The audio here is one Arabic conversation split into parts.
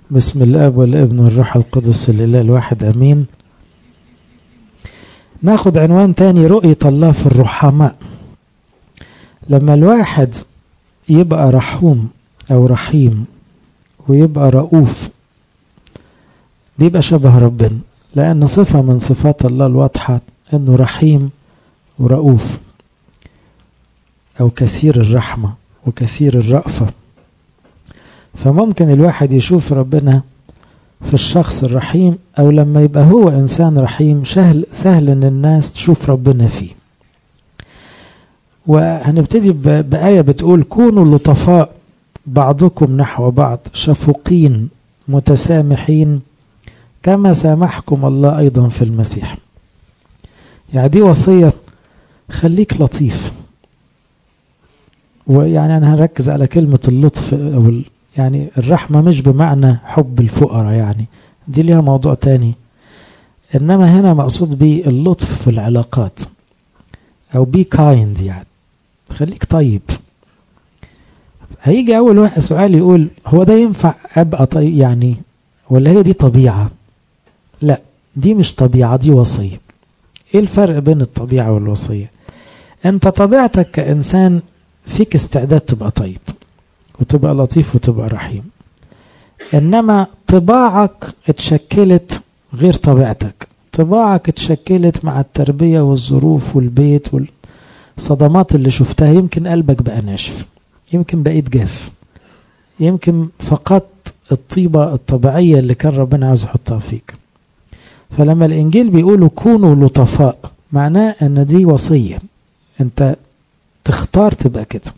بسم الاب والابن والروح القدس الاله الواحد امين. ناخد عنوان تاني، رؤية الله في الرحماء. لما الواحد يبقى رحوم او رحيم ويبقى رؤوف بيبقى شبه ربنا، لان صفة من صفات الله الواضحة انه رحيم ورؤوف او كثير الرحمة وكثير الرأفة. فممكن الواحد يشوف ربنا في الشخص الرحيم، او لما يبقى هو انسان رحيم سهل ان الناس تشوف ربنا فيه. وهنبتدي بآية بتقول: كونوا لطفاء بعضكم نحو بعض شفوقين متسامحين كما سامحكم الله ايضا في المسيح. يعني دي وصية، خليك لطيف. ويعني انا هركز على كلمة اللطف، او يعني الرحمة مش بمعنى حب الفقراء، يعني دي ليها موضوع تاني، انما هنا مقصود بيه اللطف في العلاقات، او be kind، يعني خليك طيب. هيجي اول واحد سؤال يقول: هو ده ينفع ابقى طيب يعني، ولا هي دي طبيعة؟ لا، دي مش طبيعة، دي وصية. ايه الفرق بين الطبيعة والوصية؟ انت طبيعتك كإنسان فيك استعداد تبقى طيب وتبقى لطيف وتبقى رحيم، انما طباعك اتشكلت غير طبيعتك. طباعك اتشكلت مع التربية والظروف والبيت والصدمات اللي شفتها. يمكن قلبك بقى ناشف، يمكن بقيت جاف، يمكن فقدت الطيبة الطبيعية اللي كان ربنا عاوز يحطها فيك. فلما الإنجيل بيقولوا كونوا لطفاء، معناه ان دي وصية، انت تختار تبقى كده،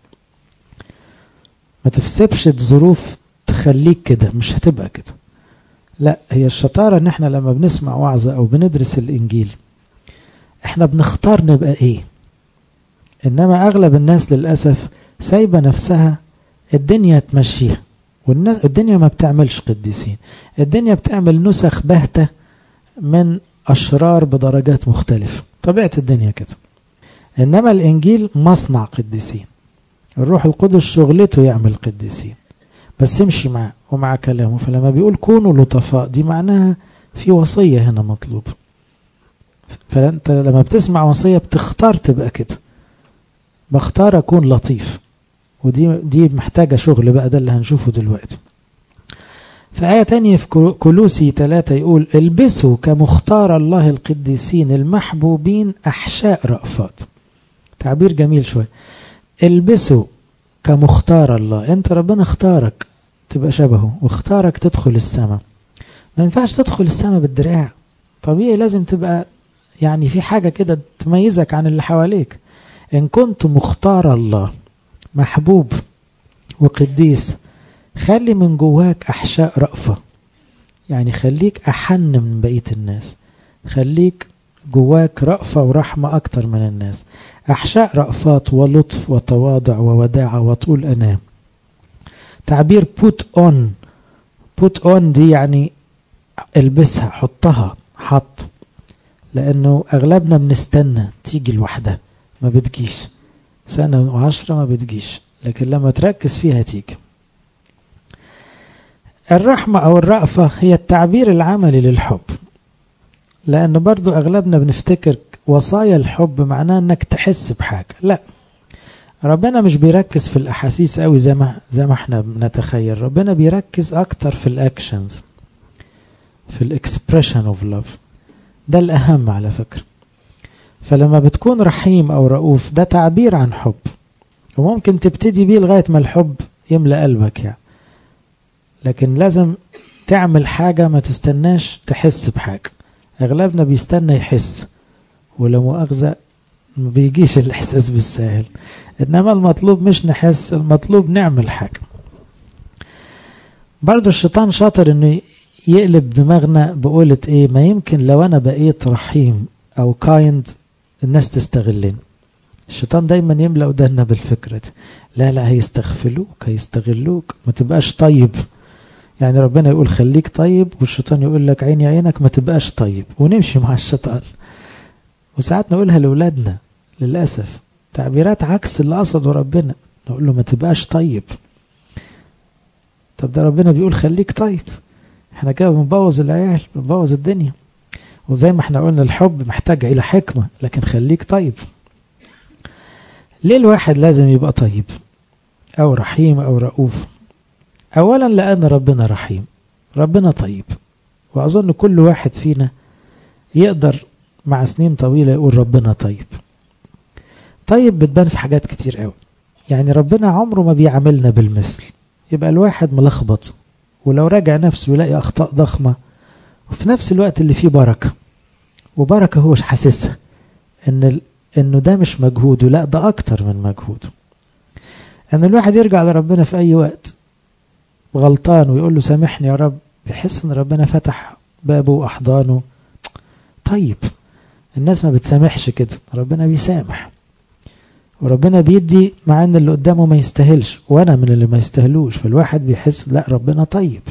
ما تفسبش الظروف تخليك كده، مش هتبقى كده. لا، هي الشطارة ان احنا لما بنسمع وعظة او بندرس الانجيل احنا بنختار نبقى ايه. انما اغلب الناس للأسف سايبة نفسها الدنيا تمشيها، والدنيا ما بتعملش قديسين، الدنيا بتعمل نسخ باهتة من أشرار بدرجات مختلفة. طبيعة الدنيا كده. انما الانجيل مصنع قديسين، الروح القدس شغلته يعمل قديسين، بس امشي معه ومع كلامه. فلما بيقول كونوا لطفاء، دي معناها في وصية هنا مطلوب. فانت لما بتسمع وصية بتختار تبقى كده. بختار اكون لطيف، ودي محتاجة شغل بقى، ده اللي هنشوفه دلوقتي. في آية تانية في كولوسي 3 يقول: البسوا كمختار الله القديسين المحبوبين أحشاء رأفات. تعبير جميل شوية. البسوا كمختار الله، انت ربنا اختارك تبقى شبهه واختارك تدخل السماء. ما ينفعش تدخل السماء بالدراع، طبيعي لازم تبقى يعني في حاجة كده تميزك عن اللي حواليك. ان كنت مختار الله محبوب وقديس، خلي من جواك أحشاء رأفة، يعني خليك أحن من بقية الناس، خليك جواك رأفة ورحمة أكتر من الناس. أحشاء رأفات ولطف وتواضع ووداعة وطول أنام. تعبير put on دي يعني البسها، حطها، حط. لأنه أغلبنا بنستنى تيجي لوحدها، ما بتجيش، 1 و10 ما بتجيش، لكن لما تركز فيها تيجي. الرحمة أو الرأفة هي التعبير العملي للحب، لأنه برضو أغلبنا بنفتكر وصايا الحب معناه أنك تحس بحاجة. لا، ربنا مش بيركز في الأحاسيس قوي زي ما احنا بنتخيل. ربنا بيركز أكتر في الأكشنز، في الإكسبريشن أوف لاف، ده الأهم على فكرة. فلما بتكون رحيم أو رؤوف ده تعبير عن حب، وممكن تبتدي بيه لغاية ما الحب يملأ قلبك يعني. لكن لازم تعمل حاجة، ما تستناش تحس بحاجة. أغلبنا بيستنى يحس، ولو مؤاخذة ما بيجيش الإحساس بالسهل. إنما المطلوب مش نحس، المطلوب نعمل حاجة. برضو الشيطان شاطر إنه يقلب دماغنا بقولة إيه: ما يمكن لو أنا بقيت رحيم أو كايند الناس تستغلني. الشيطان دايما يملأ ودنا بالفكرة دي. لا، هيستغلوك، ما تبقاش طيب. يعني ربنا يقول خليك طيب، والشيطان يقول لك عيني عينك ما تبقاش طيب، ونمشي مع الشيطان. وساعات نقولها لأولادنا للأسف، تعبيرات عكس اللي قصده ربنا. نقول له ما تبقاش طيب، طب ده ربنا بيقول خليك طيب. احنا كده بنبوظ العيال، بنبوظ الدنيا. وزي ما احنا قلنا الحب محتاج إلى حكمة، لكن خليك طيب. ليه الواحد لازم يبقى طيب أو رحيم أو رؤوف؟ أولا لأن ربنا رحيم، ربنا طيب. وأظن كل واحد فينا يقدر مع سنين طويلة يقول ربنا طيب. طيب بتبان في حاجات كتير قوي. يعني ربنا عمره ما بيعاملنا بالمثل، يبقى الواحد ملخبط، ولو راجع نفسه يلاقي أخطاء ضخمة، وفي نفس الوقت اللي فيه بركة. وبركة هو حاسسها إنه ده مش مجهوده، لا ده أكتر من مجهوده. أن الواحد يرجع لربنا في أي وقت غلطان ويقول له سامحني يا رب، بيحس إن ربنا فتح بابه وأحضانه. طيب الناس ما بتسامحش كده، ربنا بيسامح، وربنا بيدي مع ان اللي قدامه ما يستاهلش، وانا من اللي ما يستاهلوش. فالواحد بيحس لا ربنا طيب.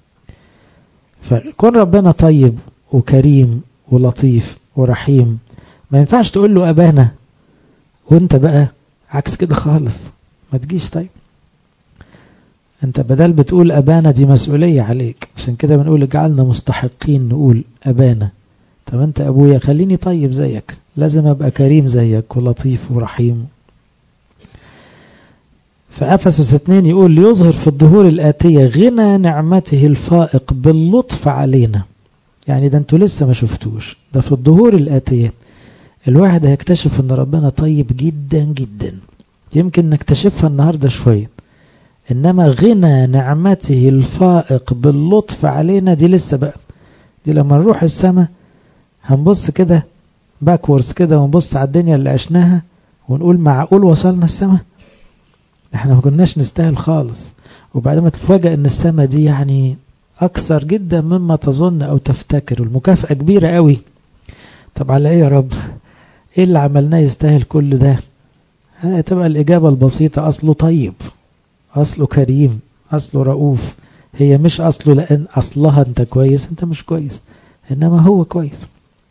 فكون ربنا طيب وكريم ولطيف ورحيم، ما ينفعش تقول له أبانا وانت بقى عكس كده خالص، ما تجيش. طيب انت بدل بتقول أبانا دي مسؤولية عليك، عشان كده بنقول اجعلنا مستحقين نقول أبانا. طب انت أبويا خليني طيب زيك، لازم أبقى كريم زيك ولطيف ورحيم. فأفسس 2 يقول ليظهر في الظهور الآتية غنى نعمته الفائق باللطف علينا. يعني ده انتوا لسه ما شفتوش، ده في الظهور الآتية الواحد هيكتشف ان ربنا طيب جدا جدا. يمكن نكتشفها النهاردة شوية، انما غنى نعمته الفائق باللطف علينا دي لسه بقى. دي لما نروح السماء هنبص كده باكورز كده، ونبص على الدنيا اللي عشناها ونقول معقول وصلنا السماء؟ احنا ما كناش نستاهل خالص. وبعدين ما تتفاجأ ان السماء دي يعني اكثر جدا مما تظن او تفتكر، والمكافأة كبيرة قوي. طب على ايه يا رب؟ ايه اللي عملناه يستاهل كل ده؟ هتبقى الاجابة البسيطة، اصله طيب، اصله كريم، اصله رؤوف. هي مش اصله لان اصلها انت كويس، انت مش كويس، انما هو كويس.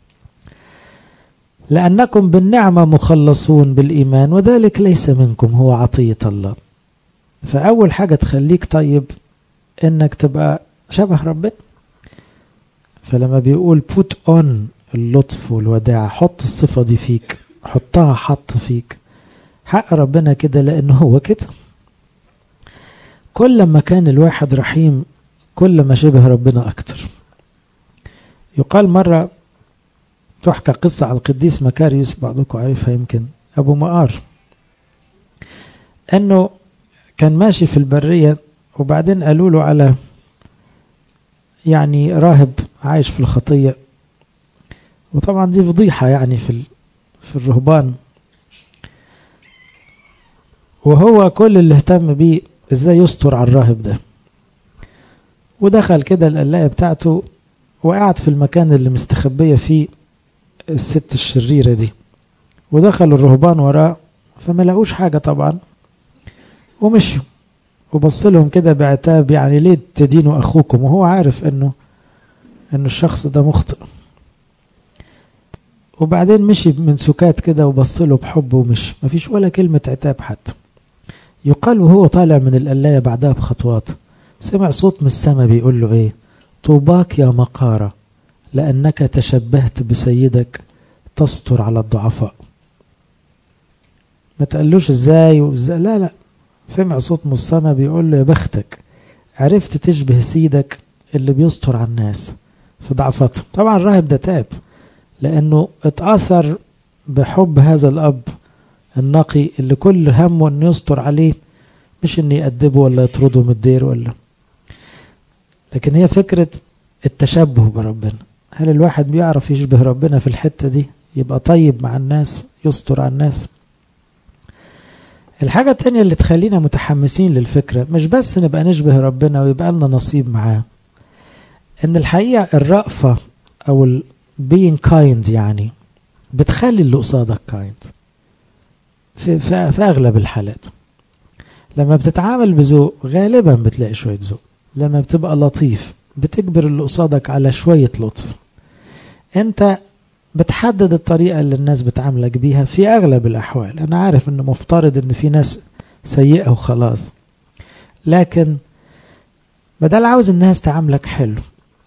لأنكم بالنعمة مخلصون بالإيمان، وذلك ليس منكم، هو عطية الله. فأول حاجة تخليك طيب إنك تبقى شبه ربنا. فلما بيقول put on اللطف والوداع، حط الصفة دي فيك، حطها حط فيك. حق ربنا كده لأنه هو كده. كل ما كان الواحد رحيم كل ما شبه ربنا أكتر. يقال مرة تحكى قصة على القديس مكاريوس، بعضكم عارفها يمكن، أبو مقار، أنه كان ماشي في البرية، وبعدين قالوا له على يعني راهب عايش في الخطية. وطبعا دي فضيحة يعني في الرهبان. وهو كل اللي اهتم بيه ازاي يستر على الراهب ده. ودخل كده القلاية بتاعته وقعد في المكان اللي مستخبية فيه الست الشريرة دي. ودخل الرهبان وراه فما لقوش حاجة طبعا، ومشوا. وبص لهم كده بعتاب، يعني ليه تدينوا أخوكم؟ وهو عارف انه الشخص ده مخطئ. وبعدين مشي من سكات كده وبص له بحب ومشي، مفيش ولا كلمة عتاب حتى. يقال وهو طالع من القلاية بعدها بخطوات سمع صوت من السماء بيقول له ايه؟ طوباك يا مقارة لأنك تشبهت بسيدك تستر على الضعفاء. ما تقلوش ازاي وازاي، لا سمع صوت من السماء بيقول له يا بختك، عرفت تشبه سيدك اللي بيستر على الناس في ضعفتهم. طبعا الراهب ده تاب لأنه اتأثر بحب هذا الأب النقي اللي كل همه أنه يستر عليه، مش أنه يأدبه ولا يطرده من الدير ولا. لكن هي فكرة التشبه بربنا. هل الواحد بيعرف يشبه ربنا في الحتة دي؟ يبقى طيب مع الناس، يستر على الناس. الحاجة التانية اللي تخلينا متحمسين للفكرة مش بس نبقى نشبه ربنا ويبقى لنا نصيب معاه، ان الحقيقة الرأفة او being kind يعني بتخلي اللي قصادك kind في اغلب الحالات. لما بتتعامل بذوق غالبا بتلاقي شوية ذوق. لما بتبقى لطيف بتجبر اللي قصادك على شوية لطف. انت بتحدد الطريقة اللي الناس بتعاملك بيها في اغلب الاحوال. انا عارف انه مفترض ان في ناس سيئة وخلاص، لكن بدل عاوز الناس تعاملك حلو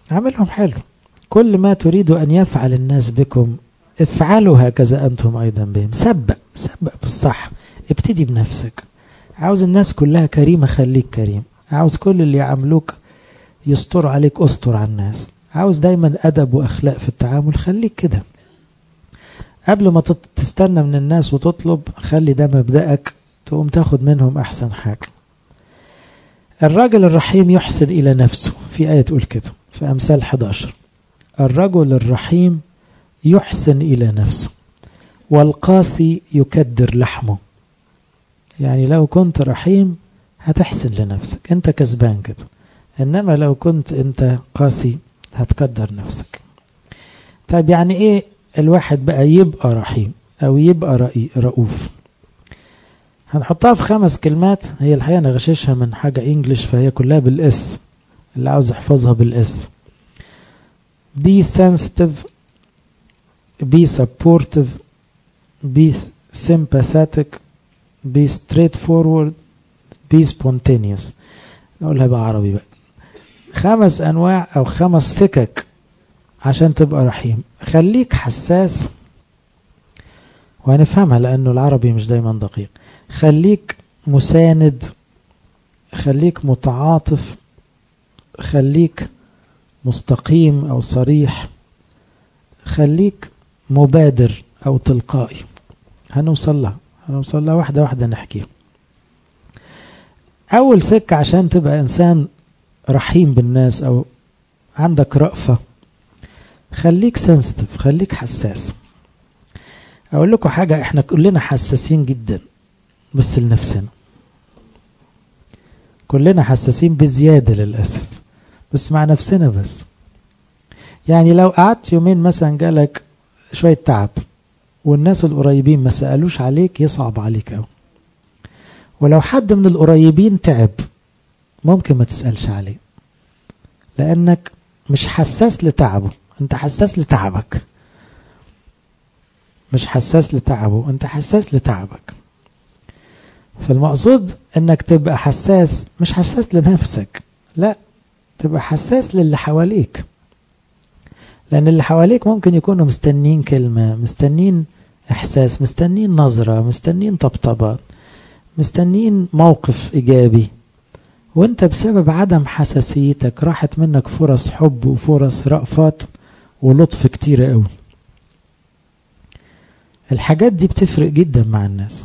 اعملهم حلو. كل ما تريد أن يفعل الناس بكم افعلوا هكذا أنتم أيضا بهم. سبق بالصح، ابتدي بنفسك. عاوز الناس كلها كريمة، خليك كريم. عاوز كل اللي يعملوك يستر عليك، استر على الناس. عاوز دايما أدب وأخلاق في التعامل، خليك كده. قبل ما تستنى من الناس وتطلب، خلي ده مبدأك، تقوم تاخد منهم أحسن حاجة. الرجل الرحيم يحسن إلى نفسه، في آية تقول كده في أمثال 11: الرجل الرحيم يحسن إلى نفسه والقاسي يكدر لحمه. يعني لو كنت رحيم هتحسن لنفسك، انت كسبان كده. انما لو كنت انت قاسي هتقدر نفسك. طيب يعني ايه الواحد بقى يبقى رحيم او يبقى رؤوف؟ هنحطها في 5 كلمات. هي الحقيقة انا غششها من حاجة انجليش، فهي كلها بالاس، اللي عاوز يحفظها بالاس. be sensitive, be supportive, be sympathetic, be straightforward, be spontaneous. نقولها بعربي بقى. 5 أنواع أو 5 سكك عشان تبقى رحيم. خليك حساس، وهنفهمها لأنه العربي مش دايما دقيق. خليك مساند، خليك متعاطف، خليك مستقيم أو صريح، خليك مبادر أو تلقائي. هنوصل لها واحدة واحدة نحكيها. أول سكة عشان تبقى إنسان رحيم بالناس أو عندك رأفة، خليك سنسيتيف، خليك حساس. أقول لكم حاجة، إحنا كلنا حساسين جدا بس لنفسنا. كلنا حساسين بزيادة للأسف، بس مع نفسنا بس. يعني لو قعدت يومين مثلا جالك شوية تعب والناس القريبين ما سألوش عليك، يصعب عليك أوي. ولو حد من القريبين تعب ممكن ما تسألش عليه، لأنك مش حساس لتعبه، انت حساس لتعبك. مش حساس لتعبه، انت حساس لتعبك. فالمقصود انك تبقى حساس، مش حساس لنفسك، لا، تبقى حساس للي حواليك. لأن اللي حواليك ممكن يكونوا مستنين كلمة، مستنين إحساس، مستنين نظرة، مستنين طبطبة، مستنين موقف إيجابي، وانت بسبب عدم حساسيتك راحت منك فرص حب وفرص رأفات ولطف كتيرة قوي. الحاجات دي بتفرق جدا مع الناس.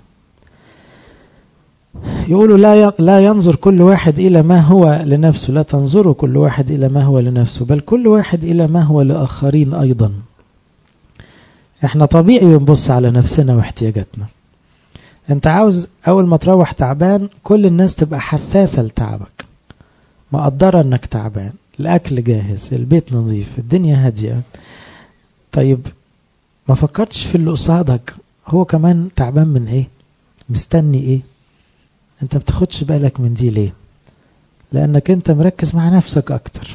يقولوا لا ينظر كل واحد إلى ما هو لنفسه، لا تنظروا كل واحد إلى ما هو لنفسه، بل كل واحد إلى ما هو لآخرين أيضا. احنا طبيعي بنبص على نفسنا واحتياجاتنا. انت عاوز أول ما تروح تعبان كل الناس تبقى حساسة لتعبك، مقدرة انك تعبان، الأكل جاهز، البيت نظيف، الدنيا هادية. طيب ما فكرتش في اللي قصادك هو كمان تعبان من ايه، مستني ايه؟ انت بتاخدش بالك من دي ليه؟ لانك انت مركز مع نفسك اكتر.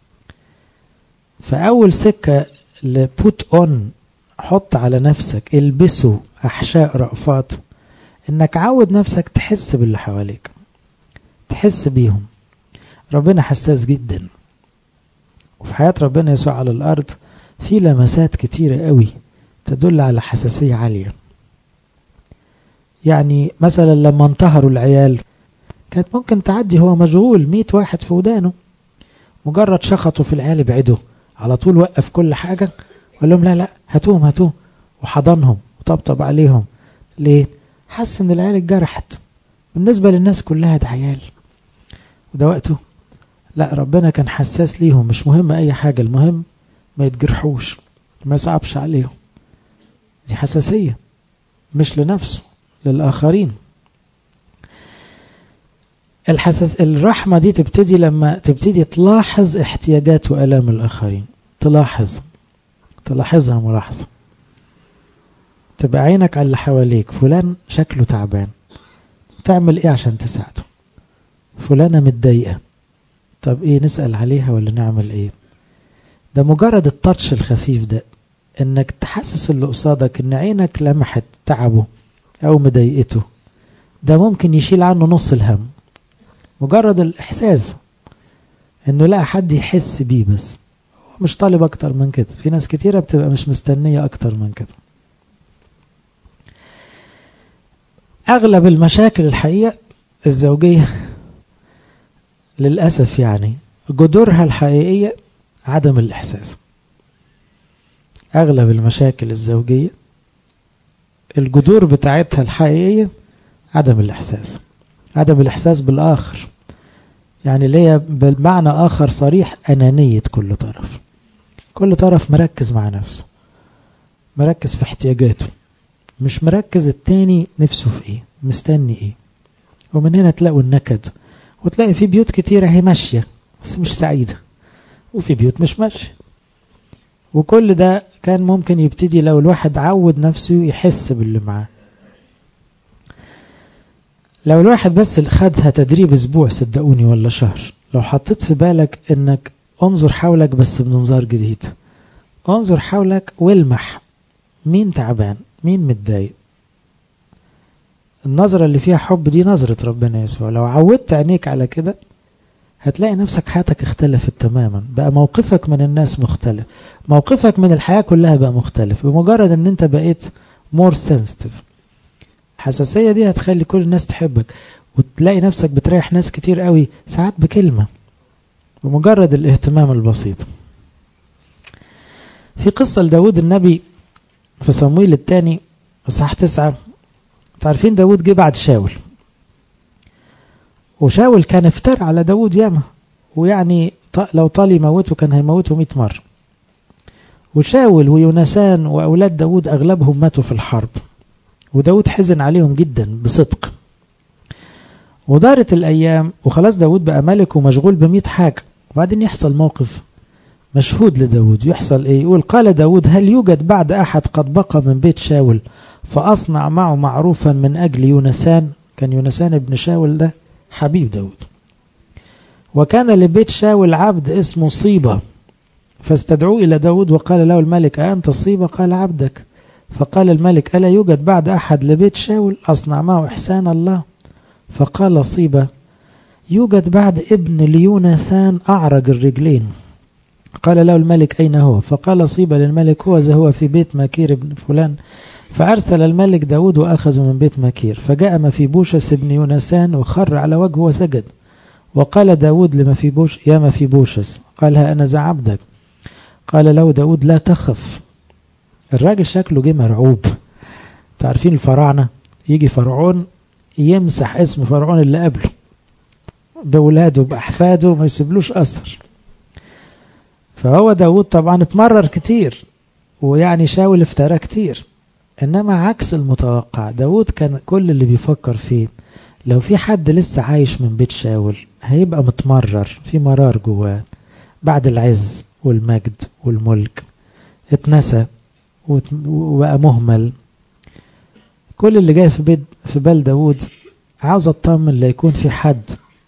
فاول سكة لبوت اون، حط على نفسك، البسه احشاء رأفات، انك عود نفسك تحس باللي حواليك، تحس بيهم. ربنا حساس جدا، وفي حياة ربنا يسوع على الارض في لمسات كتيرة قوي تدل على حساسية عالية. يعني مثلا لما انتهروا العيال كانت ممكن تعدي، هو مشغول 100 واحد في ودانه، مجرد شخطوا في العيال ابعدوا على طول، وقف كل حاجة وقال لهم لا هاتوهم، وحضنهم وطبطب عليهم. ليه؟ حس ان العيال اتجرحت، بالنسبة للناس كلها ده عيال وده وقته. لا، ربنا كان حساس ليهم، مش مهم اي حاجة، المهم ما يتجرحوش، ما يصعبش عليهم. دي حساسية مش لنفسه، للآخرين. الرحمة دي تبتدي لما تبتدي تلاحظ احتياجات وآلام الآخرين، تلاحظها ملاحظة، تبقى عينك على اللي حواليك. فلان شكله تعبان، تعمل ايه عشان تساعده؟ فلانة متضايقة، طب ايه، نسأل عليها ولا نعمل ايه؟ ده مجرد التاتش الخفيف ده، انك تحسس اللي قصادك ان عينك لمحت تعبه او مضايقته، ده ممكن يشيل عنه نص الهم. مجرد الاحساس انه لا حد يحس بيه بس مش طالب أكتر من كده. في ناس كتيرة بتبقى مش مستنية أكتر من كده. أغلب المشاكل الحقيقة الزوجية للأسف يعني جذورها الحقيقية عدم الإحساس. أغلب المشاكل الزوجية الجذور بتاعتها الحقيقية عدم الإحساس. عدم الإحساس بالآخر، يعني ليه بالمعنى آخر صريح أنانية كل طرف. كل طرف مركز مع نفسه، مركز في احتياجاته، مش مركز التاني نفسه في ايه، مستني ايه. ومن هنا تلاقوا النكد، وتلاقي في بيوت كتيرة هي ماشية بس مش سعيدة، وفي بيوت مش ماشية. وكل ده كان ممكن يبتدي لو الواحد عود نفسه يحس باللي معاه. لو الواحد بس خدها تدريب اسبوع صدقوني ولا شهر، لو حطيت في بالك انك انظر حولك بس بمنظار جديد، انظر حولك والمح مين تعبان مين متضايق. النظرة اللي فيها حب دي نظرة ربنا يسوع. لو عودت عينيك على كده هتلاقي نفسك حياتك اختلفت تماما، بقى موقفك من الناس مختلف، موقفك من الحياة كلها بقى مختلف بمجرد ان انت بقيت more sensitive. الحساسية دي هتخلي كل الناس تحبك، وتلاقي نفسك بتريح ناس كتير قوي ساعات بكلمة، بمجرد الاهتمام البسيط. في قصة لداود النبي في صمويل الثاني اصحاح 9. تعرفين داود جه بعد شاول، وشاول كان افتر على داود ياما، ويعني لو طال يموته كان هيموته 100 مرة. وشاول ويونسان وأولاد داود أغلبهم ماتوا في الحرب، وداود حزن عليهم جدا بصدق. ودارت الأيام وخلاص داود بقى ملك ومشغول ب100 حاجة، وبعدين يحصل موقف مشهود لداود. يحصل ايه؟ يقول قال داود هل يوجد بعد أحد قد بقى من بيت شاول فأصنع معه معروفا من أجل يونسان. كان يونسان ابن شاول ده حبيب داود. وكان لبيت شاول عبد اسمه صيبة، فاستدعوه إلى داود وقال له الملك أنت صيبة؟ قال عبدك. فقال الملك ألا يوجد بعد أحد لبيت شاول أصنع معه إحسان الله؟ فقال صيبة يوجد بعد ابن ليونسان أعرج الرجلين. قال له الملك أين هو؟ فقال صيبة للملك هو في بيت مكير ابن فلان. فأرسل الملك داود وأخذه من بيت مكير. فجاء مفيبوشس ابن يونسان وخر على وجهه وسجد. وقال داود لمفيبوش يا مفيبوشس، قال ها أنا ذا عبدك. قال له داود لا تخف. الراجل شكله جه مرعوب. تعرفين الفراعنة يجي فرعون يمسح اسم فرعون اللي قبله بولاده بأحفاده ما يسيبلوش أثر. فهو داود طبعا اتمرر كتير، ويعني شاول افترى كتير. إنما عكس المتوقع، داود كان كل اللي بيفكر فيه لو في حد لسه عايش من بيت شاول هيبقى متمرر، في مرار جواه بعد العز والمجد والملك، اتنسى وبقى مهمل. كل اللي جاي في بال داود عاوز اطمن لا يكون في حد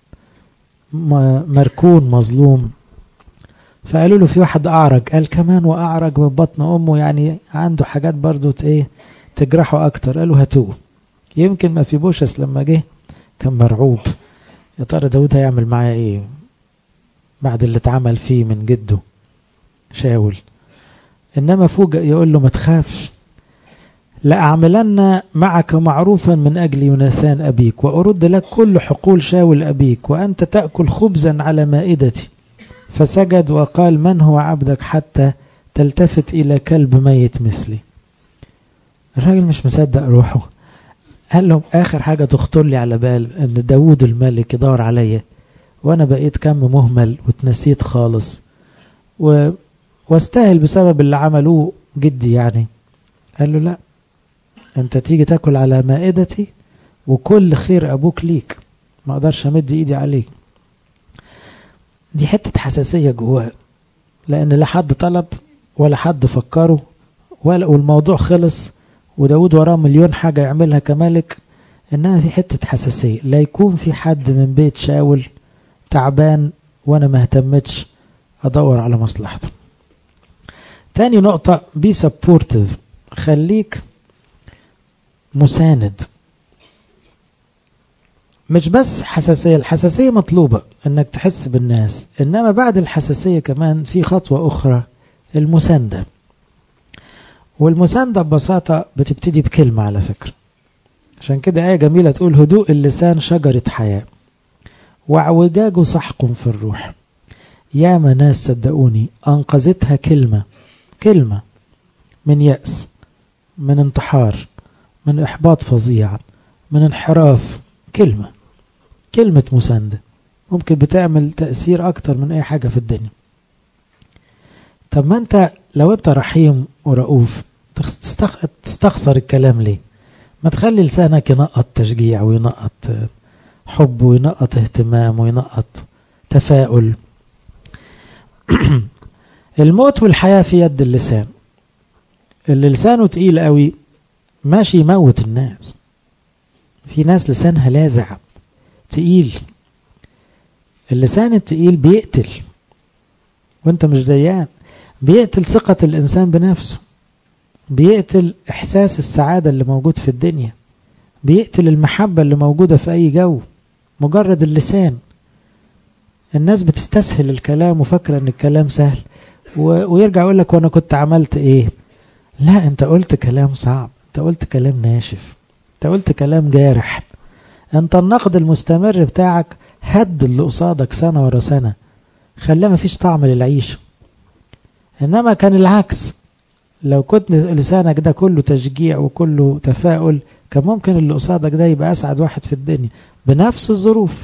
مركون مظلوم. فقالوا له في واحد أعرج. قال كمان وأعرج من بطن أمه، يعني عنده حاجات برضو تجرحه أكتر. قالوا هاتوه. يمكن ما في بوشس لما جه كان مرعوب، يا ترى داود هيعمل معايا ايه بعد اللي اتعمل فيه من جده شاول. إنما فوجئ يقول له ما تخافش، لأعملن معك معروفا من أجل يوناثان أبيك وأرد لك كل حقول شاول أبيك وأنت تأكل خبزا على مائدتي. فسجد وقال من هو عبدك حتى تلتفت إلى كلب ميت مثلي. الراجل مش مصدق روحه. قال له آخر حاجة تخطر لي على بال أن داود الملك يدور عليا وأنا بقيت كم مهمل وتنسيت خالص واستاهل بسبب اللي عملوه جدي يعني. قال له لا، أنت تيجي تأكل على مائدتي وكل خير أبوك ليك، ما أقدرش أمد إيدي عليك. دي حتة حساسية جواه، لأن لا حد طلب ولا حد فكره والموضوع خلص، وداود وراه مليون حاجة يعملها كملك. إنها في حتة حساسية، لا يكون في حد من بيت شاول تعبان وأنا ما اهتمتش أدور على مصلحته. تاني نقطة be supportive، خليك مساند. مش بس حساسية، الحساسية مطلوبة انك تحس بالناس، انما بعد الحساسية كمان في خطوة اخرى، المساندة. والمساندة ببساطة بتبتدي بكلمة على فكرة. عشان كده آية جميلة تقول هدوء اللسان شجرة حياة وعوجاجه سحق في الروح. ياما ناس صدقوني أنقذتها كلمة من يأس، من انتحار، من إحباط فظيع، من انحراف. كلمة مساندة ممكن بتعمل تأثير أكتر من أي حاجة في الدنيا. طب ما أنت لو أنت رحيم ورؤوف تستخسر الكلام ليه؟ ما تخلي لسانك ينقط تشجيع وينقط حب وينقط اهتمام وينقط تفاؤل. الموت والحياة في يد اللسان. اللي لسانه تقيل قوي ماشي يموت الناس. في ناس لسانها لازع تقيل. اللسان التقيل بيقتل وانت مش زيان، بيقتل ثقة الإنسان بنفسه، بيقتل إحساس السعادة اللي موجود في الدنيا، بيقتل المحبة اللي موجودة في أي جو. مجرد اللسان. الناس بتستسهل الكلام وفكرة ان الكلام سهل، ويرجع يقول لك وانا كنت عملت ايه. لا، انت قلت كلام صعب، انت قلت كلام ناشف، انت قلت كلام جارح. انت النقد المستمر بتاعك هد اللي قصادك سنة ورا سنة، خلاه مفيش طعم للعيش. انما كان العكس، لو كنت لسانك ده كله تشجيع وكله تفاؤل كان ممكن اللي قصادك ده يبقى اسعد واحد في الدنيا بنفس الظروف.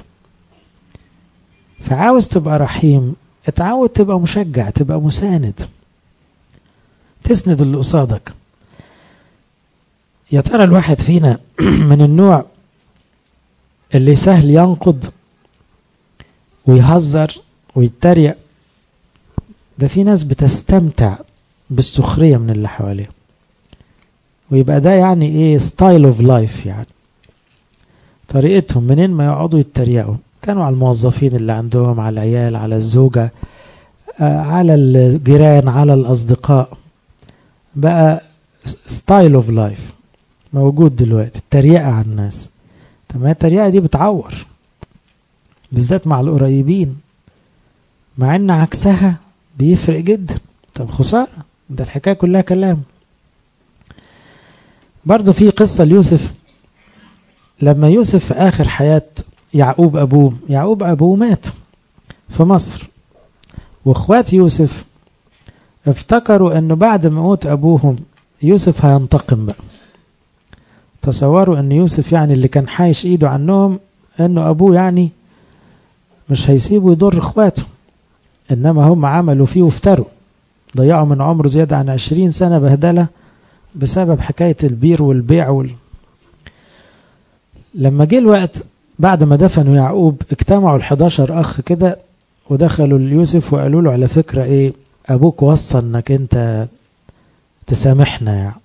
فعاوز تبقى رحيم، اتعود تبقى مشجع، تبقى مساند، تسند اللي قصادك. يا ترى الواحد فينا من النوع اللي سهل ينقد ويهزر ويتريق؟ ده في ناس بتستمتع بالسخرية من اللي حواليه، ويبقى ده يعني ايه ستايل اوف لايف، يعني طريقتهم منين ما يقعدوا يتريقوا. كانوا على الموظفين اللي عندهم، على العيال، على الزوجة، على الجيران، على الأصدقاء. بقى ستايل اوف لايف موجود دلوقتي، التريقة على الناس. طب ما التريقة دي بتعور، بالذات مع القريبين، مع ان عكسها بيفرق جدا. طب خسارة، ده الحكاية كلها كلام. برضو في قصة ليوسف، لما يوسف في آخر حياة يعقوب أبوه مات في مصر، واخوات يوسف افتكروا انه بعد ما موت أبوهم يوسف هينتقم بقى. تصوروا ان يوسف يعني اللي كان حايش ايده عنهم، انه أبوه يعني مش هيسيبه يضر اخواته، انما هم عملوا فيه وافتروا، ضيعوا من عمره زيادة عن 20 سنة بهدلة بسبب حكاية البير والبيع لما جه الوقت بعد ما دفنوا يعقوب اجتمعوا 11 أخ كده ودخلوا ليوسف وقالوا له على فكرة ايه، أبوك وصى انك انت تسامحنا يعني.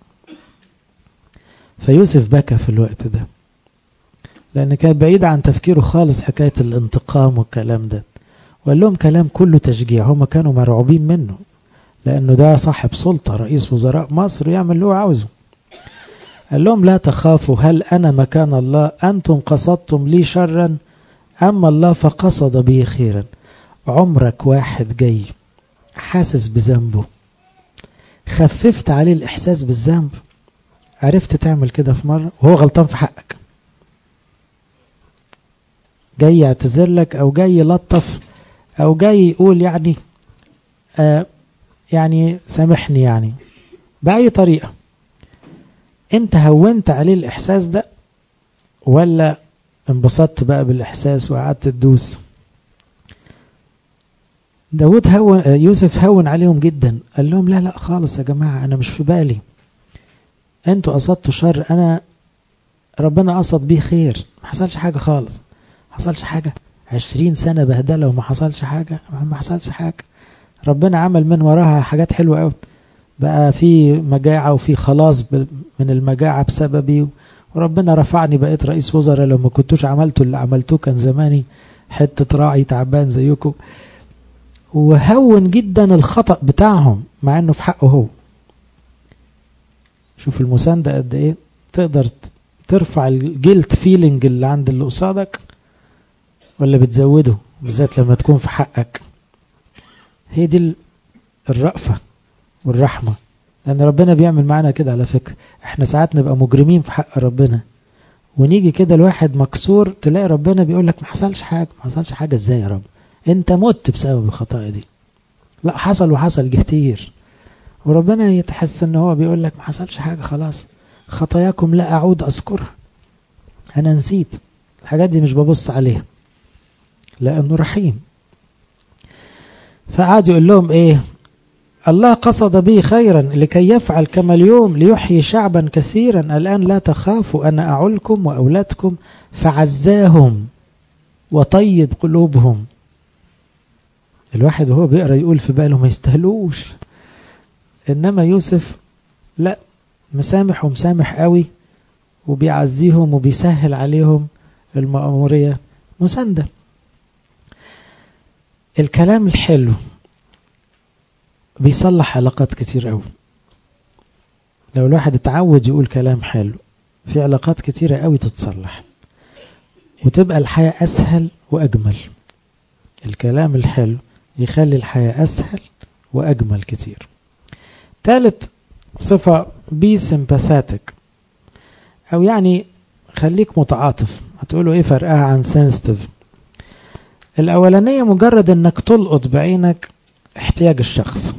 فيوسف بكى في الوقت ده، لأن كانت بعيدة عن تفكيره خالص حكاية الانتقام والكلام ده، وقال لهم كلام كله تشجيع. هم كانوا مرعوبين منه لأنه ده صاحب سلطة، رئيس وزراء مصر، يعمل اللي هو عاوزه. قال لهم لا تخافوا، هل أنا مكان الله؟ أنتم قصدتم لي شرا، أما الله فقصد بي خيرا. عمرك واحد جاي حاسس بذنبه خففت عليه الإحساس بالذنب؟ عرفت تعمل كده في مرة وهو غلطان في حقك، جاي يعتذر لك أو جاي يلطف أو جاي يقول يعني سامحني يعني بأي طريقة، انت هونت عليه الإحساس ده ولا انبسطت بقى بالإحساس وقعدت تدوس؟ يوسف هون عليهم جدا، قال لهم لا خالص يا جماعة، أنا مش في بالي، انتوا قصدتوا شر، أنا ربنا قصد بيه خير، ما حصلش حاجة خالص، ما حصلش حاجة. 20 سنة بهدلة وما حصلش حاجة، ما حصلش حاجة. ربنا عمل من وراها حاجات حلوة قوي، بقى في مجاعة وفي خلاص من المجاعة بسببي، وربنا رفعني بقيت رئيس وزراء. لو ما كنتوش عملتوا اللي عملتوه كان زماني حتة راعي تعبان زيكم. وهون جدا الخطأ بتاعهم مع انه في حقه هو. شوف المساندة قد ايه تقدر ترفع الجلد فيلينج اللي عند اللي قصادك ولا بتزوده، بالذات لما تكون في حقك؟ هي دي الرأفة والرحمة، لأن ربنا بيعمل معنا كده. على فكرة احنا ساعات نبقى مجرمين في حق ربنا، ونيجي كده الواحد مكسور تلاقي ربنا بيقول لك ما حصلش حاجة. ما حصلش حاجة ازاي يا رب؟ انت مت بسبب الخطايا دي. لا حصل، وحصل كتير، وربنا يتحس ان هو بيقول لك ما حصلش حاجة، خلاص خطاياكم لا اعود اذكرها، انا نسيت الحاجات دي، مش ببص عليها، لانه رحيم. فقعد يقول لهم ايه؟ الله قصد بي خيرا لكي يفعل كما اليوم ليحيي شعبا كثيرا. الآن لا تخافوا، أنا أعولكم وأولادكم. فعزاهم وطيب قلوبهم. الواحد وهو بيقرأ يقول في باله ما يستهلوش، إنما يوسف لا، مسامح ومسامح قوي، وبيعزيهم وبيسهل عليهم المأمورية مساندة. الكلام الحلو بيصلح علاقات كتير قوي. لو الواحد اتعود يقول كلام حلو، في علاقات كتيرة قوي تتصلح وتبقى الحياة أسهل وأجمل. الكلام الحلو يخلي الحياة أسهل وأجمل كتير. ثالث صفة بي سيمباثاتيك، أو يعني خليك متعاطف. هتقولوا إيه فرقها عن سنسيتيف؟ الأولانية مجرد أنك تلقط بعينك احتياج الشخص،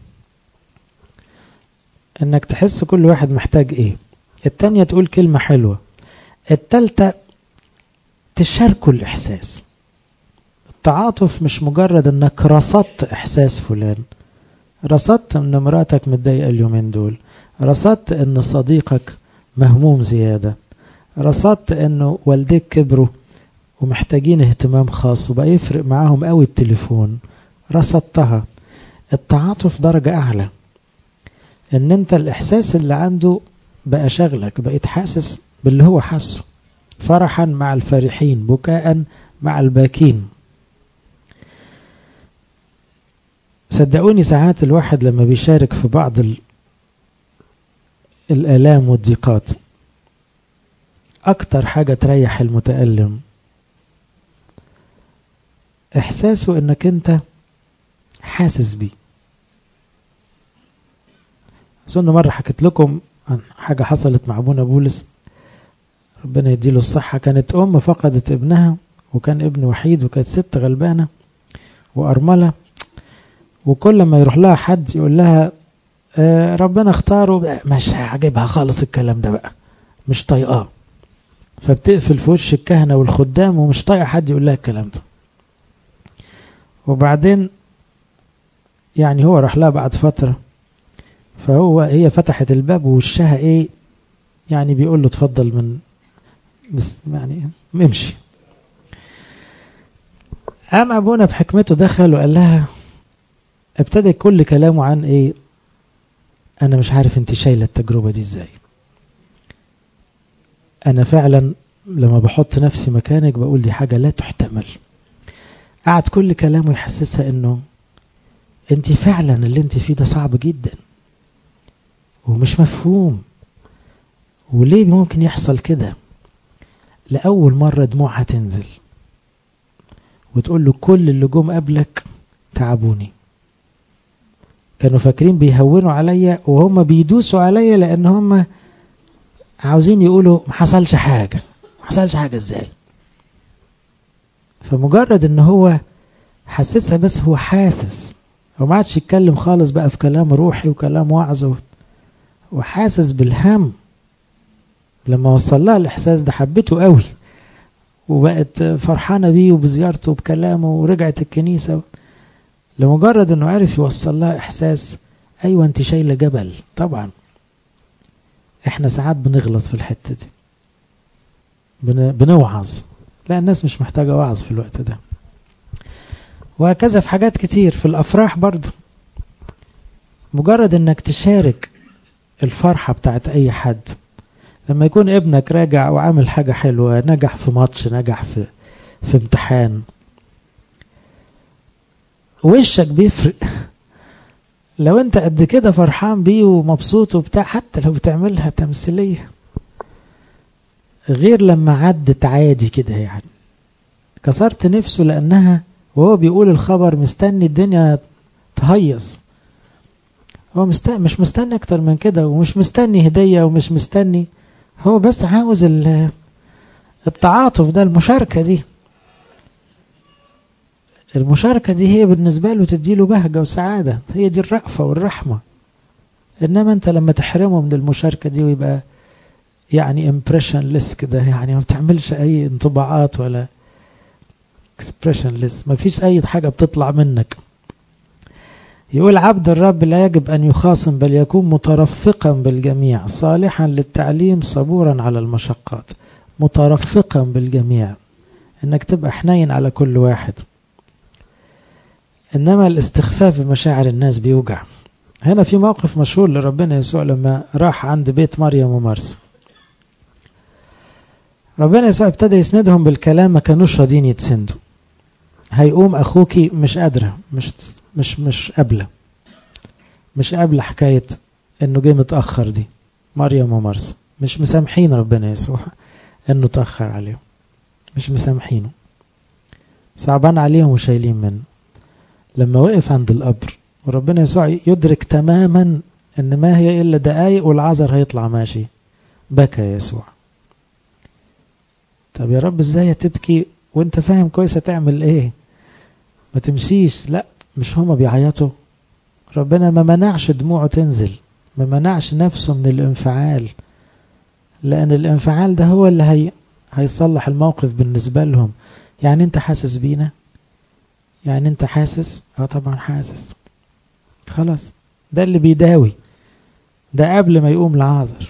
انك تحس كل واحد محتاج ايه. التانية تقول كلمة حلوة. التالتة تشاركوا الاحساس. التعاطف مش مجرد انك رصدت احساس فلان، رصدت ان مراتك متضايقة اليومين دول، رصدت ان صديقك مهموم زيادة، رصدت انه والديك كبروا ومحتاجين اهتمام خاص وبقى يفرق معاهم قوي التليفون، رصدتها. التعاطف درجة اعلى، ان انت الاحساس اللي عنده بقى شغلك، بقيت حاسس باللي هو حاسه. فرحا مع الفرحين، بكاء مع الباكين. صدقوني ساعات الواحد لما بيشارك في بعض الآلام والضيقات، اكتر حاجة تريح المتألم احساسه انك انت حاسس بيه. أظن مرة حكيت لكم عن حاجة حصلت مع أبونا بولس، ربنا يديله الصحة. كانت أم فقدت ابنها، وكان ابن وحيد، وكانت ست غلبانة وأرملة، وكل ما يروح لها حد يقول لها ربنا اختاره، مش عجبها خالص الكلام ده بقى، مش طايقاه، فبتقفل في وش الكهنة والخدام ومش طايقة حد يقول لها الكلام ده. وبعدين يعني هو راح لها بعد فترة، هي فتحت الباب ووشها ايه يعني، بيقول له اتفضل من بس يعني امشي. قام ابونا بحكمته دخل وقال لها، ابتدى كل كلامه عن ايه؟ انا مش عارف انت شايله التجربه دي ازاي. انا فعلا لما بحط نفسي مكانك بقول دي حاجه لا تحتمل. قعد كل كلامه يحسسها انه انت فعلا اللي انت فيه ده صعب جدا ومش مفهوم، وليه ممكن يحصل كده. لأول مرة دموعها تنزل وتقول له كل اللي جم قبلك تعبوني، كانوا فاكرين بيهونوا عليا وهم بيدوسوا عليا، لأن هم عاوزين يقولوا ما حصلش حاجة. ما حصلش حاجة ازاي؟ فمجرد ان هو حسسها، بس هو حاسس، هو ما عادش يتكلم خالص بقى في كلام روحي وكلام وعظ، وحاسس بالهم. لما وصل لها الإحساس ده حبته قوي، وبقت فرحانة بيه وبزيارته وبكلامه، ورجعت الكنيسة لمجرد انه عارف يوصل لها إحساس أيوة انت شايلة جبل. طبعا احنا ساعات بنغلط في الحتة دي، بنوعظ، لا الناس مش محتاجة وعظ في الوقت ده. وهكذا في حاجات كتير، في الأفراح برضو، مجرد انك تشارك الفرحة بتاعت أي حد. لما يكون ابنك راجع وعامل حاجة حلوة، نجح في ماتش، نجح في امتحان، وشك بيفرق. لو انت قد كده فرحان بيه ومبسوط وبتاع، حتى لو بتعملها تمثيلية، غير لما عدت عادي كده يعني. كسرت نفسه لأنها وهو بيقول الخبر مستني الدنيا تهيص. هو مش مستني أكتر من كده، ومش مستني هدية، ومش مستني، هو بس عاوز التعاطف ده، المشاركة دي. المشاركة دي هي بالنسبة له تديله بهجة وسعادة، هي دي الرأفة والرحمة. إنما أنت لما تحرمه من المشاركة دي ويبقى يعني impressionless كده، يعني ما بتعملش أي انطباعات ولا expressionless، ما فيش أي حاجة بتطلع منك. يقول عبد الرب لا يجب أن يخاصم، بل يكون مترفقا بالجميع، صالحا للتعليم، صبورا على المشقات. مترفقا بالجميع، إنك تبقى حنين على كل واحد. إنما الاستخفاف بمشاعر الناس بيوجع. هنا في موقف مشهور لربنا يسوع لما راح عند بيت مريم ومرسى. ربنا يسوع ابتدى يسندهم بالكلام، ما كانوش راضين يتسندوا. هيقوم أخوكي مش قادرة، مش قابلة، مش قابلة حكاية إنه جه متأخر دي. مريم ومرسى مش مسامحين ربنا يسوع إنه تأخر عليهم، مش مسامحينه، صعبان عليهم وشايلين منه. لما وقف عند القبر وربنا يسوع يدرك تماما ان ما هي الا دقايق والعذر هيطلع ماشي، بكى يسوع. طب يا رب ازاي تبكي وانت فاهم كويس هتعمل ايه؟ ما تمشيش. لا، مش هما بيعيطوا، ربنا ما منعش دموعه تنزل، ما منعش نفسه من الانفعال، لان الانفعال ده هو اللي هيصلح الموقف بالنسبة لهم. يعني انت حاسس بينا؟ يعني انت حاسس؟ طبعا حاسس. خلاص، ده اللي بيداوي، ده قبل ما يقوم العازر.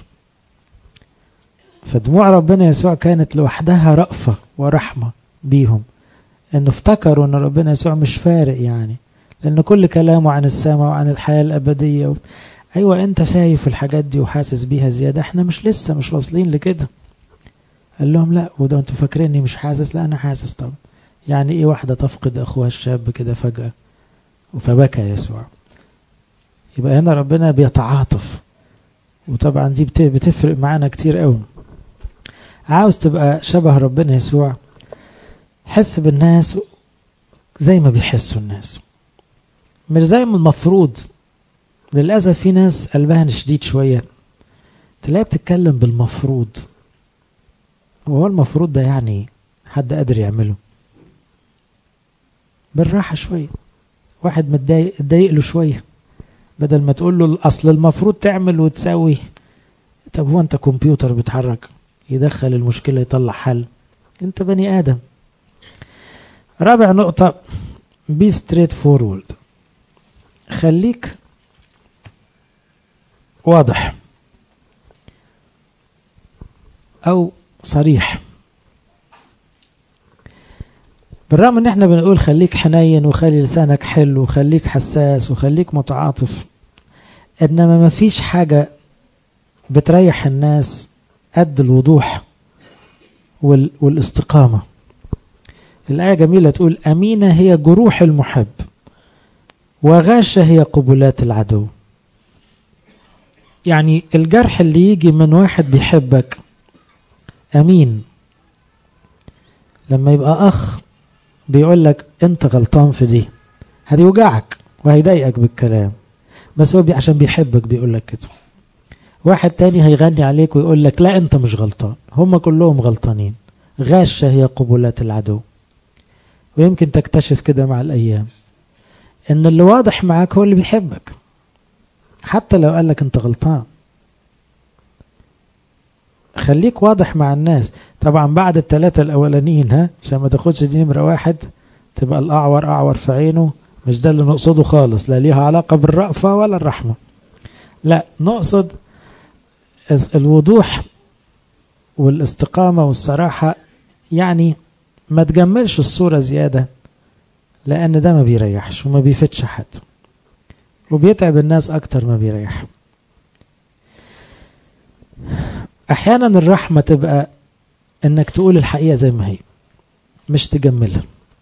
فدموع ربنا يسوع كانت لوحدها رأفة ورحمة بيهم، انه افتكروا ان ربنا يسوع مش فارق يعني، لان كل كلامه عن السماء وعن الحياة الأبدية ايوه انت شايف الحاجات دي وحاسس بيها زيادة، احنا مش واصلين لكده. قال لهم لا، وده انتوا فاكريني مش حاسس؟ لا، انا حاسس طبعا. يعني ايه واحدة تفقد اخوها الشاب كده فجأة؟ فبكى يسوع. يبقى هنا ربنا بيتعاطف، وطبعا دي بتفرق معانا كتير قوي. عاوز تبقى شبه ربنا يسوع، حس بالناس زي ما بيحسوا الناس، مش زي ما المفروض. للأسف في ناس قلبها شديد شوية، تلاقي بتتكلم بالمفروض، وهو المفروض ده يعني حد قادر يعمله؟ بالراحة شوية، واحد متضايق له شوية، بدل ما تقول له أصل المفروض تعمل وتسوي. طب هو أنت كمبيوتر بتحرك يدخل المشكلة يطلع حل؟ أنت بني آدم. رابع نقطة، be straight forward، خليك واضح أو صريح. بالرغم ان احنا بنقول خليك حنين وخلي لسانك حلو وخليك حساس وخليك متعاطف، انما ما فيش حاجة بتريح الناس قد الوضوح والاستقامة. الآية جميلة تقول أمينة هي جروح المحب، وغاشة هي قبلات العدو. يعني الجرح اللي يجي من واحد بيحبك أمين. لما يبقى أخ بيقول لك أنت غلطان في دي، هيوجعك وهيضايقك بالكلام، بس هو عشان بيحبك بيقول لك كده. واحد تاني هيغني عليك ويقول لك لا أنت مش غلطان، هم كلهم غلطانين. غاشة هي قبلات العدو. ويمكن تكتشف كده مع الأيام ان اللي واضح معاك هو اللي بيحبك، حتى لو قال لك انت غلطان. خليك واضح مع الناس. طبعا بعد الثلاثة الأولانيين، عشان ما تاخدش دي نمرة واحد تبقى الأعور أعور في عينه، مش ده اللي نقصده خالص، لا ليها علاقة بالرأفة ولا الرحمة. لا، نقصد الوضوح والاستقامة والصراحة. يعني ما تجملش الصورة زيادة، لأن ده ما بيريحش وما بيفتش حد، وبيتعب الناس أكتر ما بيريح. أحيانا الرحمة تبقى أنك تقول الحقيقة زي ما هي، مش تجملها.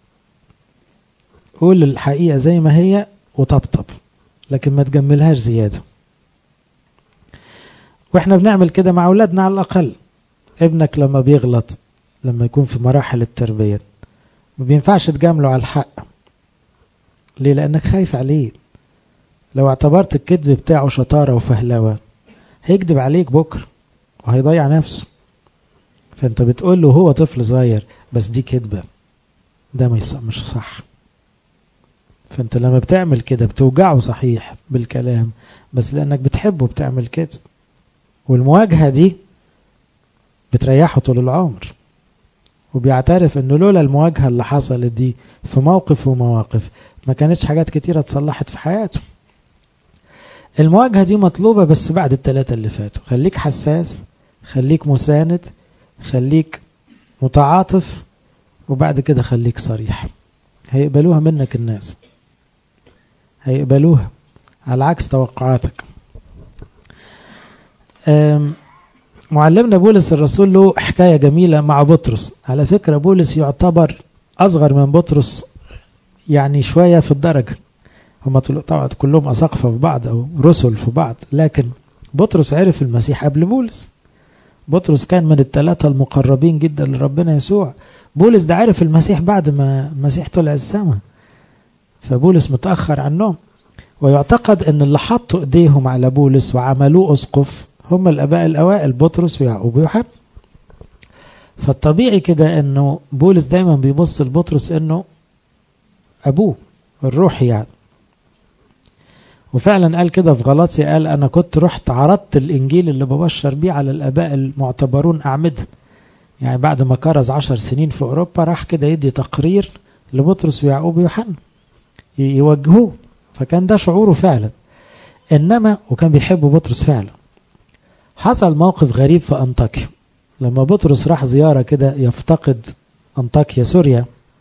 قول الحقيقة زي ما هي وطبطب، لكن ما تجملهاش زيادة. وإحنا بنعمل كده مع أولادنا على الأقل. ابنك لما بيغلط، لما يكون في مراحل التربية، ما بينفعش تجامله على الحق. ليه؟ لأنك خايف عليه. لو اعتبرت الكذب بتاعه شطارة وفهلوة هيكذب عليك بكرة وهيضيع نفسه. فانت بتقول له هو طفل صغير بس دي كذبة، ده مش صح. فانت لما بتعمل كده بتوجعه صحيح بالكلام، بس لأنك بتحبه بتعمل كده. والمواجهة دي بتريحه طول العمر، وبيعترف انه لولا المواجهة اللي حصلت دي في موقف ومواقف ما كانتش حاجات كتيرة اتصلحت في حياته. المواجهة دي مطلوبة بس بعد الثلاثة اللي فاتوا. خليك حساس، خليك مساند، خليك متعاطف، وبعد كده خليك صريح. هيقبلوها منك الناس، هيقبلوها على عكس توقعاتك. معلمنا بولس الرسول له حكاية جميلة مع بطرس. على فكرة بولس يعتبر أصغر من بطرس يعني شوية في الدرجة، هم طبعا كلهم أساقفة في بعض أو رسل في بعض، لكن بطرس عرف المسيح قبل بولس. بطرس كان من الثلاثة المقربين جدا لربنا يسوع. بولس ده عرف المسيح بعد ما المسيح طلع السماء، فبولس متأخر عنهم. ويعتقد أن اللي حطوا إيديهم على بولس وعملوه أسقف هم الأباء الأوائل بطرس ويعقوب ويوحنا. فالطبيعي كده أنه بولس دايما بيبص لبطرس أنه أبوه الروحي يعني. وفعلا قال كده في غلاطيا، قال أنا كنت رحت عرضت الإنجيل اللي ببشر بيه على الأباء المعتبرون أعمدة. يعني بعد ما كرز 10 سنين في أوروبا راح كده يدي تقرير لبطرس ويعقوب ويوحنا يوجهوه. فكان ده شعوره فعلا. إنما وكان بيحب بطرس فعلا. حصل موقف غريب في أنطاكيا لما بطرس راح زيارة كده يفتقد أنطاكيا سوريا.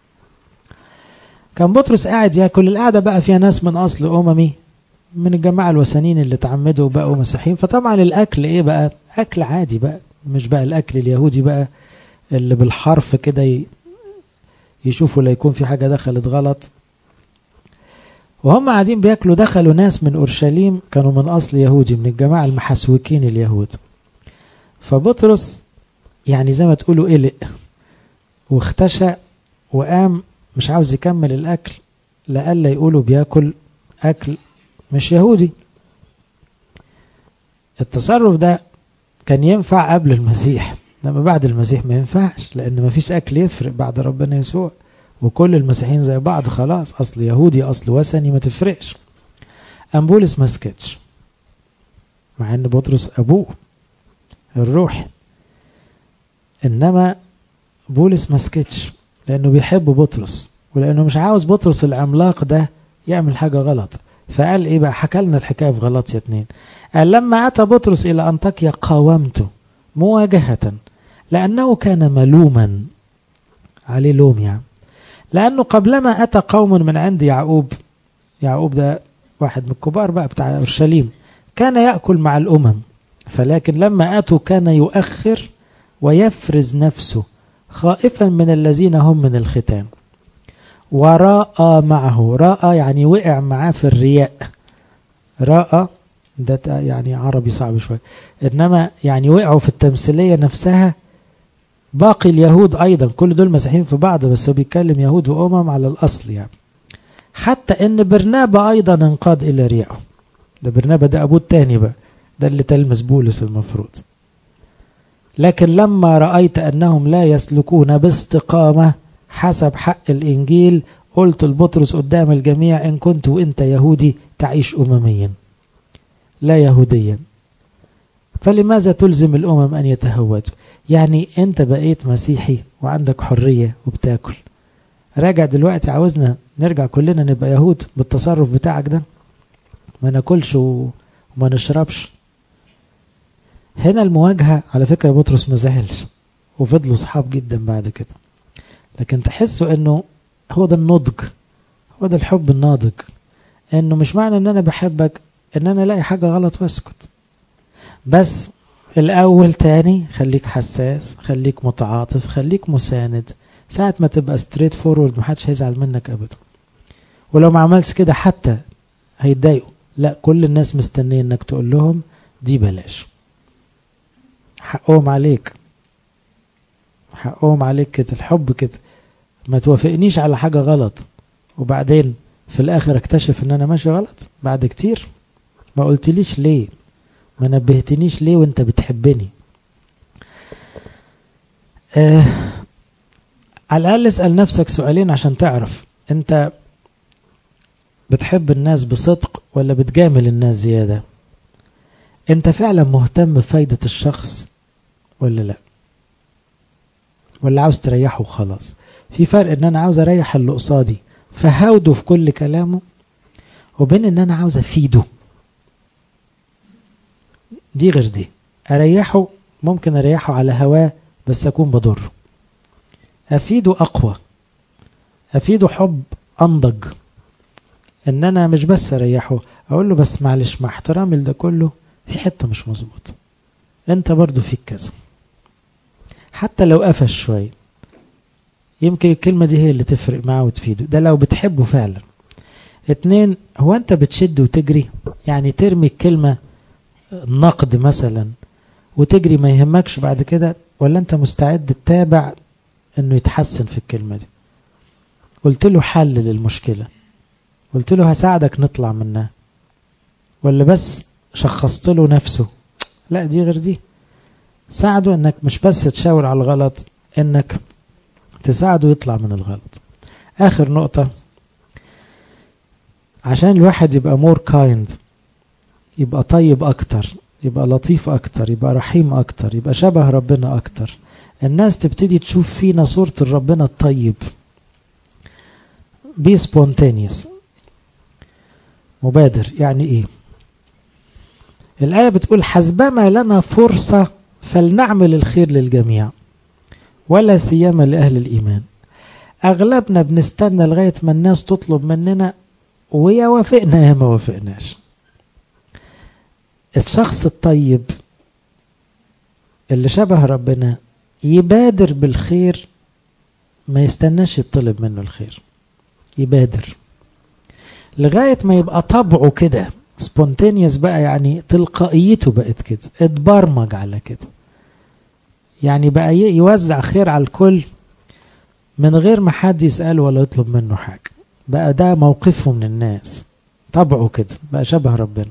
كان بطرس قاعد ياكل، القعدة بقى فيها ناس من أصل أممي من الجماعة الوثنيين اللي تعمدوا بقوا مسيحيين. فطبعا الأكل إيه بقى؟ أكل عادي بقى، مش بقى الأكل اليهودي بقى اللي بالحرف كده يشوفوا لا يكون في حاجة دخلت غلط. وهم قاعدين بياكلوا دخلوا ناس من أورشليم كانوا من أصل يهودي، من الجماعة المحسوكين اليهود. فبطرس يعني زي ما تقولوا قلق واختشى وقام مش عاوز يكمل الأكل لألا يقولوا بياكل أكل مش يهودي. التصرف ده كان ينفع قبل المسيح، لما بعد المسيح ما ينفعش، لأن ما فيش أكل يفرق بعد ربنا يسوع، وكل المسيحيين زي بعض خلاص، أصل يهودي أصل وثني ما تفرقش. أم بولس ما سكتش مع أن بطرس أبوه الروح، إنما بولس ما سكتش لأنه بيحب بطرس ولأنه مش عاوز بطرس العملاق ده يعمل حاجة غلط. فقال إيه بقى؟ حكى لنا الحكاية في غلاطيا 2. قال لما أتى بطرس إلى أنطاكيا قاومته مواجهة لأنه كان ملوما عليه لوم يعني. لأنه قبلما أتى قوم من عند يعقوب ده واحد من الكبار بقى بتاع أورشليم، كان يأكل مع الأمم، فلكن لما أتوا كان يؤخر ويفرز نفسه خائفا من الذين هم من الختان. ورأى معه، رأى يعني وقع معاه في الرياء. رأى ده يعني عربي صعب شوي، إنما يعني وقعوا في التمثيلية نفسها. باقي اليهود أيضا كل دول مسيحيين في بعض، بس هو بيتكلم يهود وأمم على الأصل يعني. حتى إن برنابا أيضا انقاد إلى رياءه. ده برنابا ده أبوه التاني بقى، ده اللي تلمس بولس المفروض. لكن لما رأيت أنهم لا يسلكون باستقامة حسب حق الإنجيل قلت لبطرس قدام الجميع إن كنت وإنت يهودي تعيش أمميا لا يهوديا، فلماذا تلزم الأمم أن يتهودوا؟ يعني أنت بقيت مسيحي وعندك حرية وبتاكل، راجع دلوقتي عاوزنا نرجع كلنا نبقى يهود بالتصرف بتاعك ده، ما ناكلش وما نشربش. هنا المواجهة على فكرة بطرس ما زهلش وفضلوا صحاب جدا بعد كده، لكن تحسوا انه هو ده النضج، هو ده الحب الناضج، انه مش معنى ان انا بحبك ان انا الاقي حاجة غلط واسكت. بس الاول تاني خليك حساس، خليك متعاطف، خليك مساند. ساعة ما تبقى ستريت فورورد محدش هيزعل منك ابدا، ولو ما عملش كده حتى هيتضايقوا. لا، كل الناس مستنيه انك تقول لهم دي بلاش، حقهم عليك، حقهم عليك كده، الحب كده، ما توافقنيش على حاجة غلط وبعدين في الآخر اكتشف ان انا ماشي غلط بعد كتير. ما قلتليش ليه، ما نبهتنيش ليه وانت بتحبني. على الأقل اسأل نفسك سؤالين عشان تعرف انت بتحب الناس بصدق ولا بتجامل الناس زيادة. انت فعلا مهتم بفايدة الشخص ولا لا، ولا عاوز تريحه وخلاص. في فرق ان انا عاوز اريح اللي قصادي فهاوده في كل كلامه، وبين ان انا عاوز افيده. دي غير دي. اريحه ممكن اريحه على هواه بس اكون بضره. افيده اقوى، افيده حب انضج. ان انا مش بس اريحه، اقول له بس معلش مع احترامي لده كله في حتة مش مظبوط، انت برضو فيك كذا، حتى لو قفش شوية يمكن الكلمة دي هي اللي تفرق معه وتفيده. ده لو بتحبه فعلا. 2، هو انت بتشد وتجري، يعني ترمي الكلمة نقد مثلا وتجري ما يهمكش بعد كده، ولا انت مستعد تتابع انه يتحسن في الكلمة دي. قلت له حل للمشكلة، قلت له هساعدك نطلع منها، ولا بس شخصت له نفسه. لا دي غير دي. ساعده انك مش بس تشاور على الغلط، انك تساعده يطلع من الغلط. اخر نقطة، عشان الواحد يبقى more kind، يبقى طيب اكتر، يبقى لطيف اكتر، يبقى رحيم اكتر، يبقى شبه ربنا اكتر، الناس تبتدي تشوف فينا صورة ربنا الطيب. be spontaneous، مبادر. يعني ايه؟ الآية بتقول حسبما لنا فرصة فلنعمل الخير للجميع ولا سيما لأهل الإيمان. أغلبنا بنستنى لغاية ما الناس تطلب مننا ويا وافقنا يا ما وافقناش. الشخص الطيب اللي شبه ربنا يبادر بالخير، ما يستناش يطلب منه الخير، يبادر لغاية ما يبقى طبعه كده سبونتينيوس بقى، يعني تلقائيته بقت كده، اتبرمج على كده، يعني بقى يوزع خير على الكل من غير ما حد يسأله ولا يطلب منه حاجة. بقى ده موقفه من الناس، طبعه كده، بقى شبه ربنا.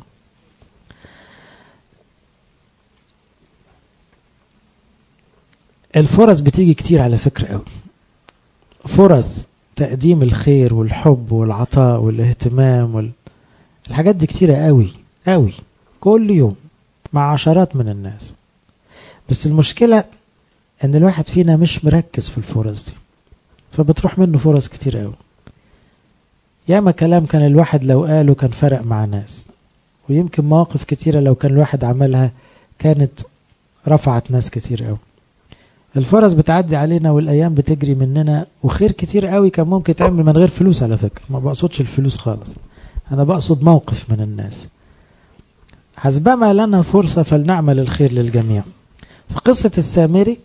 الفرص بتيجي كتير على فكرة قوي، فرص تقديم الخير والحب والعطاء والاهتمام الحاجات دي كتيرة قوي قوي كل يوم مع عشرات من الناس. بس المشكلة ان الواحد فينا مش مركز في الفرص دي، فبتروح منه فرص كتير قوي. ياما كلام كان الواحد لو قاله كان فرق مع ناس، ويمكن مواقف كتيرة لو كان الواحد عملها كانت رفعت ناس كتير قوي. الفرص بتعدي علينا والأيام بتجري مننا، وخير كتير قوي كان ممكن تعمل من غير فلوس. على فكرة ما بقصدش الفلوس خالص، أنا بقصد موقف من الناس. حسبما لنا فرصة فلنعمل الخير للجميع. في قصة السامري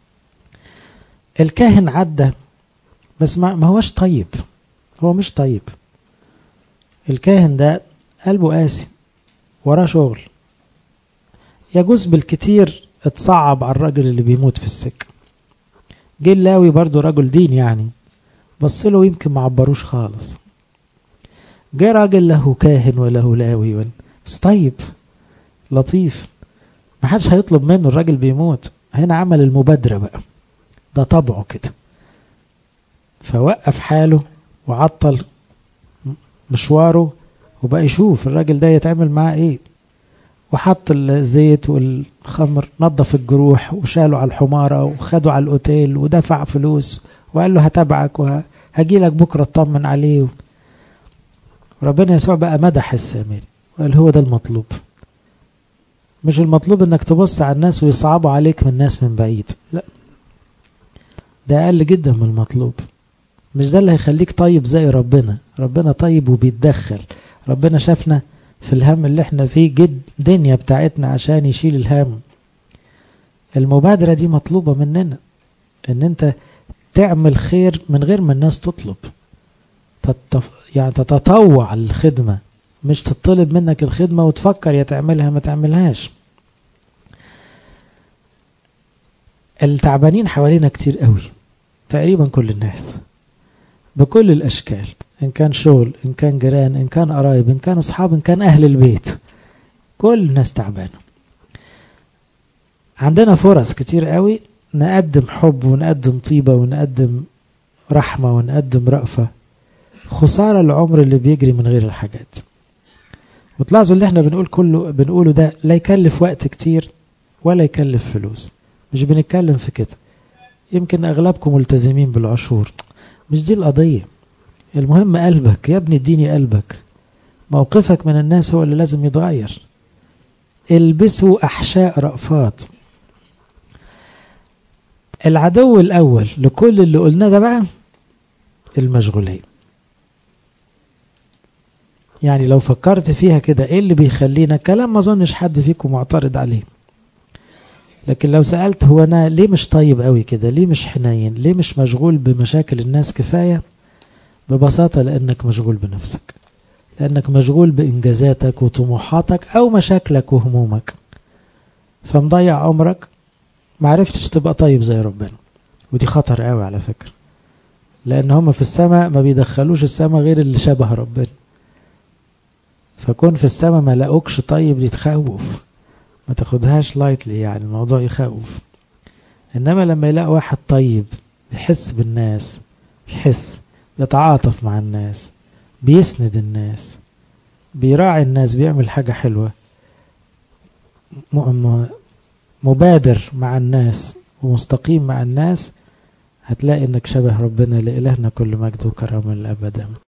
الكاهن عدى بس ما هوش طيب، هو مش طيب. الكاهن ده قلبه قاسي، وراه شغل، يجوز بالكتير اتصعب على الراجل اللي بيموت في السكة. جه اللاوي برضو رجل دين يعني، بص له يمكن ما عبروش خالص. جه راجل له كاهن وله لاوي بس طيب لطيف، ما حدش هيطلب منه، الراجل بيموت. هنا عمل المبادرة بقى، ده طبعه كده، فوقف حاله وعطل مشواره وبقى يشوف الراجل ده يتعمل معاه ايه، وحط الزيت والخمر، نظف الجروح وشاله على الحمارة وخده على الأوتيل ودفع فلوس وقال له هتابعك وهجيلك بكرة اطمن عليه. وربنا يسوع بقى مدح السامري وقال هو ده المطلوب. مش المطلوب انك تبص على الناس ويصعبوا عليك من الناس من بعيد، لا، ده أقل جدا من المطلوب. مش ده اللي هيخليك طيب زي ربنا. ربنا طيب وبيتدخل، ربنا شافنا في الهم اللي احنا فيه جد دنيا بتاعتنا عشان يشيل الهم. المبادرة دي مطلوبة مننا، ان انت تعمل خير من غير ما الناس تطلب، يعني تتطوع الخدمة، مش تطلب منك الخدمة وتفكر يا تعملها ما تعملهاش. التعبانين حوالينا كتير قوي، تقريبا كل الناس بكل الأشكال، إن كان شغل، إن كان جيران، إن كان قرايب، إن كان أصحاب، إن كان أهل البيت، كل الناس تعبانة. عندنا فرص كتير قوي نقدم حب ونقدم طيبة ونقدم رحمة ونقدم رأفة. خسارة العمر اللي بيجري من غير الحاجات. وتلاحظوا اللي احنا بنقوله ده لا يكلف وقت كتير ولا يكلف فلوس. مش بنتكلم في كده. يمكن أغلبكم ملتزمين بالعشور، مش دي القضية. المهم قلبك يا ابني، اديني قلبك. موقفك من الناس هو اللي لازم يتغير. البسوا أحشاء رأفات. العدو الأول لكل اللي قلنا ده بقى المشغولين. يعني لو فكرت فيها كده، ايه اللي بيخلينا كلام ما ظنش حد فيكم معترض عليه، لكن لو سألت هو أنا ليه مش طيب قوي كده، ليه مش حنين، ليه مش مشغول بمشاكل الناس كفاية؟ ببساطة لأنك مشغول بنفسك، لأنك مشغول بإنجازاتك وطموحاتك أو مشاكلك وهمومك، فمضيع عمرك معرفتش تبقى طيب زي ربنا. ودي خطر قوي على فكرة، لأن هم في السماء ما بيدخلوش السماء غير اللي شبه ربنا، فكون في السماء ما لقوكش طيب دي تخوف، ما تاخدهاش لايتلي، يعني الموضوع يخوف. إنما لما يلاقي واحد طيب بيحس بالناس، بيحس، بيتعاطف مع الناس، بيسند الناس، بيراعي الناس، بيعمل حاجة حلوة، مبادر مع الناس ومستقيم مع الناس، هتلاقي انك شبه ربنا. لإلهنا كل مجد وكرامة للأبد.